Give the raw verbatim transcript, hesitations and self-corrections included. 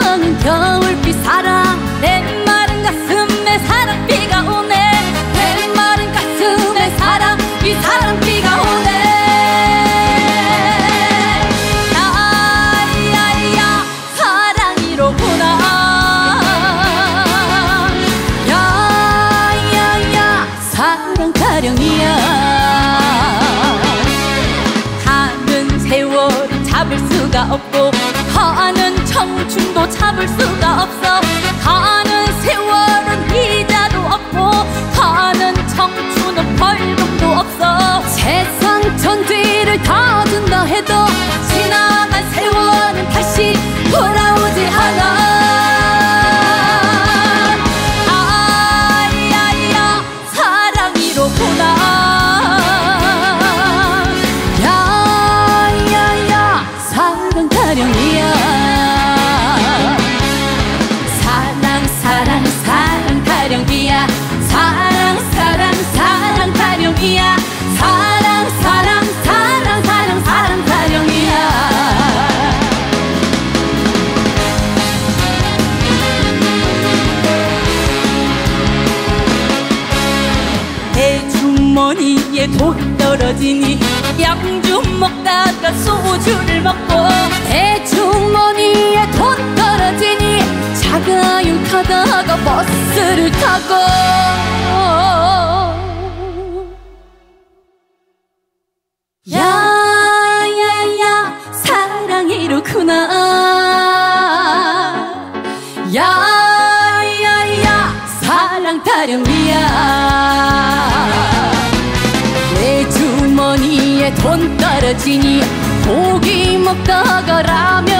사랑은 겨울비 사랑 내 마른 가슴에 사랑비가 오네 내 마른 가슴에 사랑비 사랑비가 오네 야야야 사랑이로구나 야야야 사랑 타령이야 가는 세월은 잡을 수가 없고 가는 청춘도 잡을 수가 없어 가는 세월은 이자도 없고 가는 청춘은 벌금도 없어 세상 전뒤를 다 준다 해도 지나간 세월은 다시 돌아오지 않아 아야야 사랑이로구나 야야야 사랑 타령이야 사랑 사랑 사랑 타령이야 사랑 사랑 사랑 타령이야 사랑 사랑 사랑 사랑 사랑 타령이야 내 주머니에 돈 떨어지니 양주 먹다가 소주를 먹고 내 주머니에 돈 떨어지니 자가용 타다가 버스를 타고 야야야 사랑이로구나 야야야 사랑 타령이야 내 주머니에 돈 떨어지니 고기 먹다가 라면